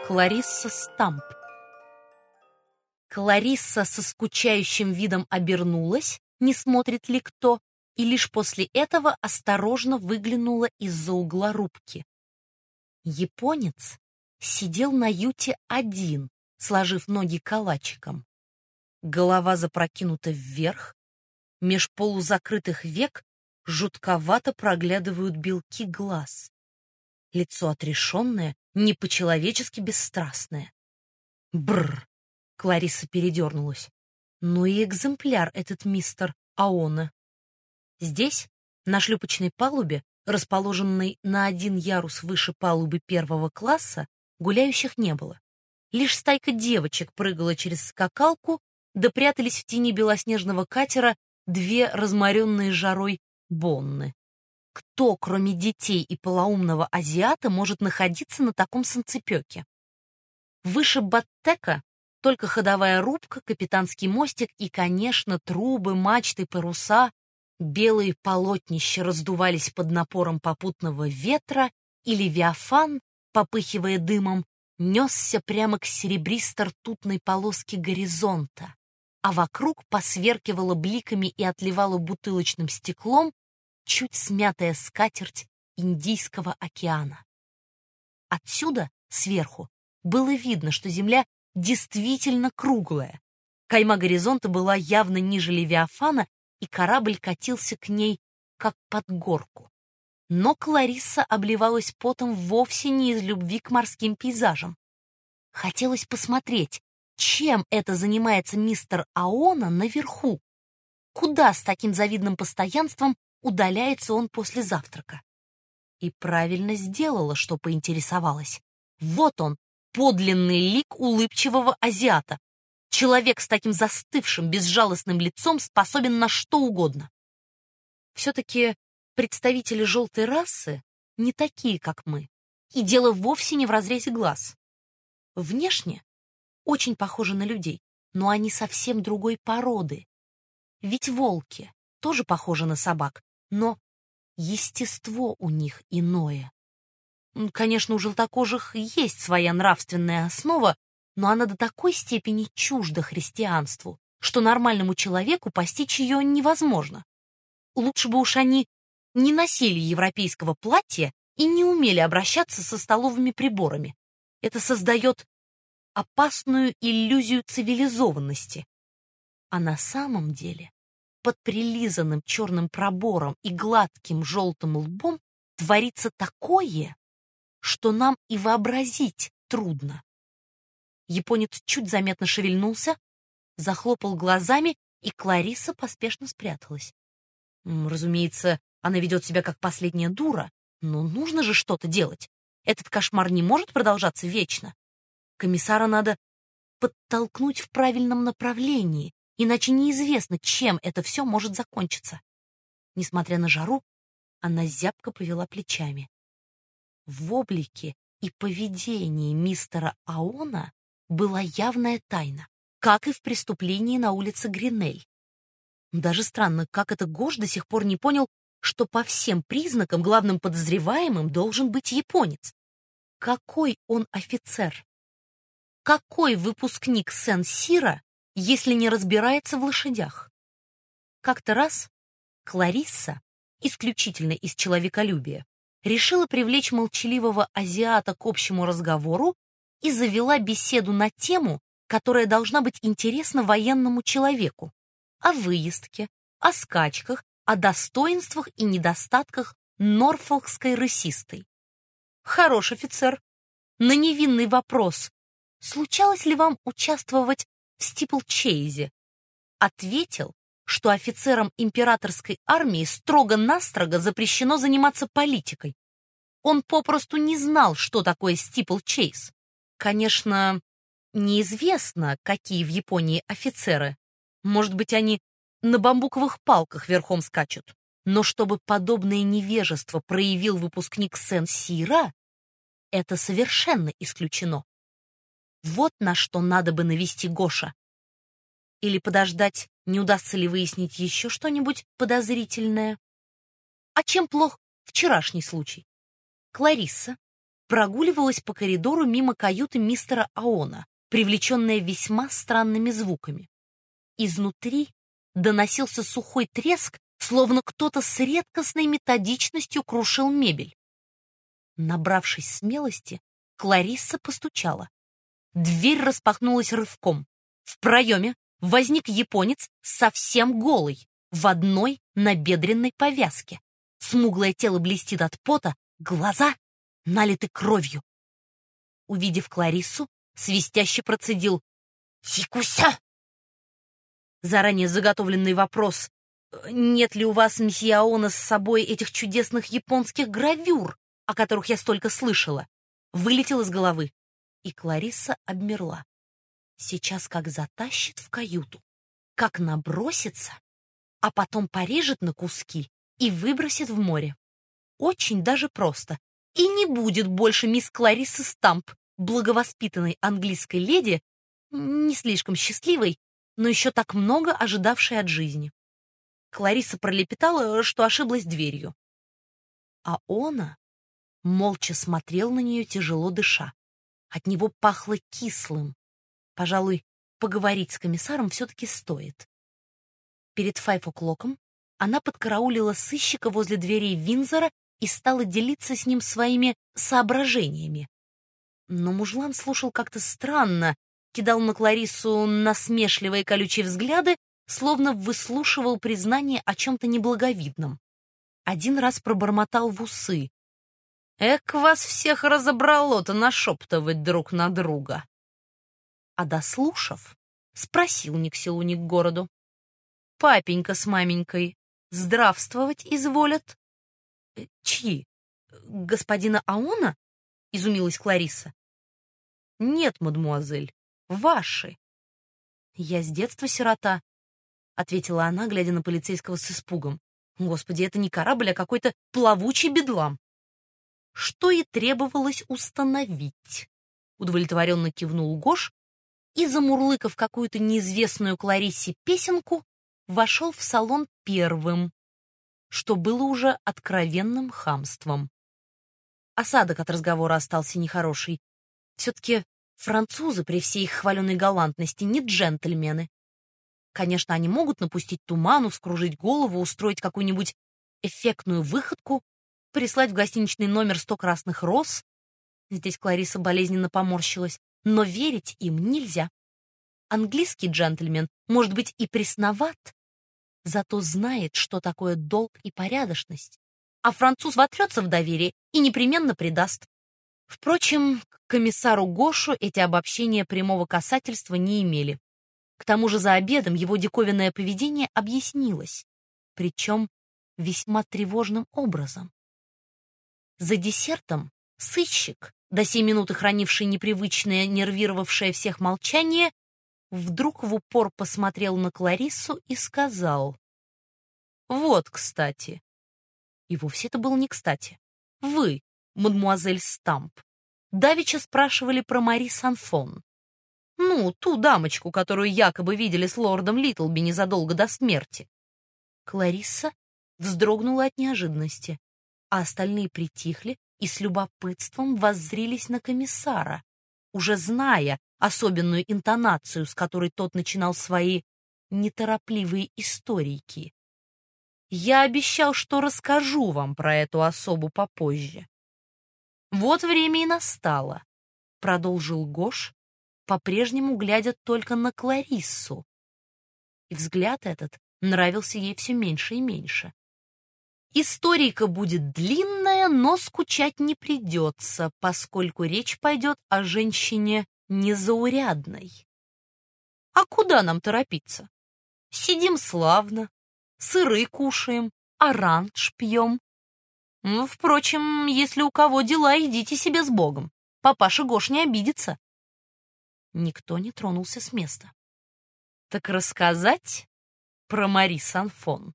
Кларисса Стамп. Кларисса со скучающим видом обернулась, не смотрит ли кто, и лишь после этого осторожно выглянула из-за угла рубки. Японец сидел на юте один, сложив ноги калачиком. Голова запрокинута вверх, меж полузакрытых век жутковато проглядывают белки глаз. Лицо отрешенное, не по-человечески бесстрастное. Бррр! Кларисса передернулась. Ну и экземпляр этот мистер Аона. Здесь, на шлюпочной палубе, расположенной на один ярус выше палубы первого класса, гуляющих не было. Лишь стайка девочек прыгала через скакалку, да прятались в тени белоснежного катера две разморенные жарой бонны. Кто, кроме детей и полоумного азиата, может находиться на таком санцепёке? Выше баттека только ходовая рубка, капитанский мостик и, конечно, трубы, мачты, паруса. Белые полотнища раздувались под напором попутного ветра, и Левиафан, попыхивая дымом, несся прямо к серебристо-ртутной полоске горизонта, а вокруг посверкивала бликами и отливала бутылочным стеклом чуть смятая скатерть Индийского океана. Отсюда, сверху, было видно, что земля действительно круглая. Кайма горизонта была явно ниже Левиафана, и корабль катился к ней, как под горку. Но Кларисса обливалась потом вовсе не из любви к морским пейзажам. Хотелось посмотреть, чем это занимается мистер Аона наверху. Куда с таким завидным постоянством удаляется он после завтрака? И правильно сделала, что поинтересовалась. Вот он, подлинный лик улыбчивого азиата. Человек с таким застывшим, безжалостным лицом способен на что угодно. Все-таки представители желтой расы не такие, как мы. И дело вовсе не в разрезе глаз. Внешне очень похожи на людей, но они совсем другой породы. Ведь волки тоже похожи на собак, но естество у них иное. Конечно, у желтокожих есть своя нравственная основа, но она до такой степени чужда христианству, что нормальному человеку постичь ее невозможно. Лучше бы уж они не носили европейского платья и не умели обращаться со столовыми приборами. Это создает опасную иллюзию цивилизованности. А на самом деле под прилизанным черным пробором и гладким желтым лбом творится такое, что нам и вообразить трудно. Японец чуть заметно шевельнулся, захлопал глазами, и Кларисса поспешно спряталась. Разумеется, она ведет себя как последняя дура, но нужно же что-то делать. Этот кошмар не может продолжаться вечно. Комиссара надо подтолкнуть в правильном направлении, иначе неизвестно, чем это все может закончиться. Несмотря на жару, она зябко повела плечами. В облике и поведении мистера Аона была явная тайна, как и в преступлении на улице Гринель. Даже странно, как это Гош до сих пор не понял, что по всем признакам главным подозреваемым должен быть японец. Какой он офицер? Какой выпускник Сен-Сира, если не разбирается в лошадях? Как-то раз Кларисса, исключительно из человеколюбия, решила привлечь молчаливого азиата к общему разговору и завела беседу на тему, которая должна быть интересна военному человеку: о выездке, о скачках, о достоинствах и недостатках норфолкской рысистой. Хорош офицер. На невинный вопрос: случалось ли вам участвовать в стиплчейзе, ответил, что офицерам императорской армии строго-настрого запрещено заниматься политикой. Он попросту не знал, что такое стиплчейз. Конечно, неизвестно, какие в Японии офицеры. Может быть, они на бамбуковых палках верхом скачут. Но чтобы подобное невежество проявил выпускник Сен-Сира, это совершенно исключено. Вот на что надо бы навести Гоша. Или подождать, не удастся ли выяснить еще что-нибудь подозрительное. А чем плох вчерашний случай? Кларисса, прогуливалась по коридору мимо каюты мистера Аона, привлеченная весьма странными звуками. Изнутри доносился сухой треск, словно кто-то с редкостной методичностью крушил мебель. Набравшись смелости, Кларисса постучала. Дверь распахнулась рывком. В проеме возник японец совсем голый, в одной набедренной повязке. Смуглое тело блестит от пота, глаза налиты кровью. Увидев Клариссу, свистяще процедил: «Тикуся!» Заранее заготовленный вопрос: «Нет ли у вас, мсье Аона, с собой этих чудесных японских гравюр, о которых я столько слышала?» вылетел из головы, и Кларисса обмерла. Сейчас как затащит в каюту, как набросится, а потом порежет на куски и выбросит в море. Очень даже просто. И не будет больше мисс Клариссы Стамп, благовоспитанной английской леди, не слишком счастливой, но еще так много ожидавшей от жизни. Кларисса пролепетала, что ошиблась дверью. А она молча смотрел на нее, тяжело дыша. От него пахло кислым. Пожалуй, поговорить с комиссаром все-таки стоит. Перед 5 o'clock'ом она подкараулила сыщика возле дверей Виндзора и стала делиться с ним своими соображениями. Но мужлан слушал как-то странно, кидал на Клариссу насмешливые колючие взгляды, словно выслушивал признание о чем-то неблаговидном. Один раз пробормотал в усы: «Эк, вас всех разобрало-то нашептывать друг на друга!» А дослушав, спросил ни к селу, ни к городу: «Папенька с маменькой здравствовать изволят?» «Чьи? Господина Аона?» — изумилась Кларисса. «Нет, мадмуазель, ваши». «Я с детства сирота», — ответила она, глядя на полицейского с испугом. «Господи, это не корабль, а какой-то плавучий бедлам». «Что и требовалось установить», — удовлетворенно кивнул Гош и, замурлыкав какую-то неизвестную Клариссе песенку, вошел в салон первым, что было уже откровенным хамством. Осадок от разговора остался нехороший. Все-таки французы при всей их хваленой галантности не джентльмены. Конечно, они могут напустить туману, вскружить голову, устроить какую-нибудь эффектную выходку, прислать в гостиничный номер 100 красных роз. Здесь Кларисса болезненно поморщилась. Но верить им нельзя. Английский джентльмен, может быть, и пресноват, зато знает, что такое долг и порядочность. А француз вотрется в доверие и непременно предаст. Впрочем, к комиссару Гошу эти обобщения прямого касательства не имели. К тому же за обедом его диковинное поведение объяснилось, причем весьма тревожным образом. За десертом сыщик, до сей минуты хранивший непривычное, нервировавшее всех молчание, вдруг в упор посмотрел на Клариссу и сказал: «Вот, кстати». И вовсе это было не кстати. «Вы, мадмуазель Стамп, давеча спрашивали про Мари Санфон. Ну, ту дамочку, которую якобы видели с лордом Литлби незадолго до смерти». Кларисса вздрогнула от неожиданности, а остальные притихли и с любопытством воззрились на комиссара, уже зная особенную интонацию, с которой тот начинал свои неторопливые историйки. «Я обещал, что расскажу вам про эту особу попозже». «Вот время и настало», — продолжил Гош, по-прежнему глядя только на Клариссу. И взгляд этот нравился ей все меньше и меньше. Историйка будет длинная, но скучать не придется, поскольку речь пойдет о женщине незаурядной. А куда нам торопиться? Сидим славно, сыры кушаем, оранж пьем. Впрочем, если у кого дела, идите себе с Богом. Папаша Гош не обидится. Никто не тронулся с места. Так рассказать про Мари Санфон?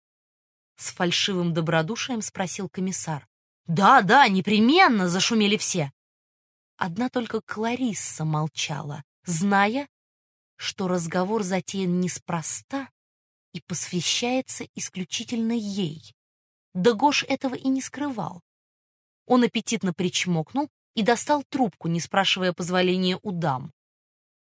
С фальшивым добродушием спросил комиссар. «Да, да, непременно!» — зашумели все. Одна только Кларисса молчала, зная, что разговор затеян неспроста и посвящается исключительно ей. Да Гош этого и не скрывал. Он аппетитно причмокнул, и достал трубку, не спрашивая позволения у дам.